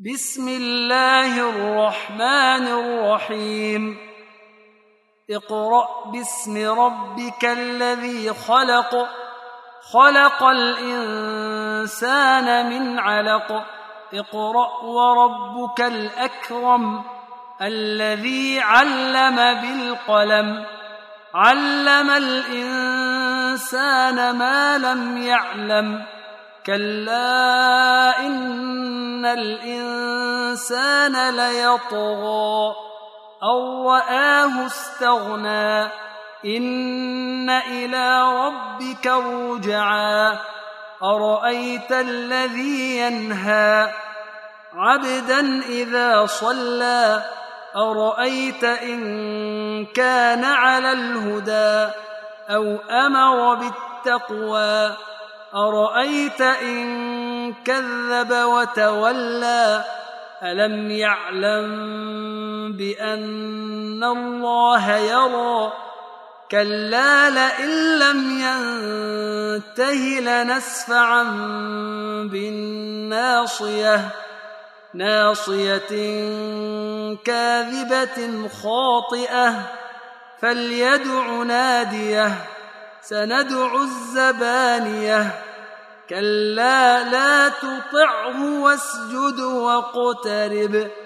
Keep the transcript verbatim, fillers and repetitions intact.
بسم الله الرحمن الرحيم اقرأ باسم ربك الذي خلق خلق الإنسان من علق اقرأ وربك الأكرم الذي علم بالقلم علم الإنسان ما لم يعلم كلا إن الإنسان ليطغى أن رآه استغنى إن إلى ربك الرجعى أرأيت الذي ينهى عبدا إذا صلى أرأيت إن كان على الهدى أو أمر بالتقوى أرأيت إن كذب وتولى ألم يعلم بأن الله يرى كلا لئن لم ينته لنسفعا بالناصية ناصية كاذبة خاطئة فليدع ناديه سندع الزبانية كلا لا تطعه واسجد واقترب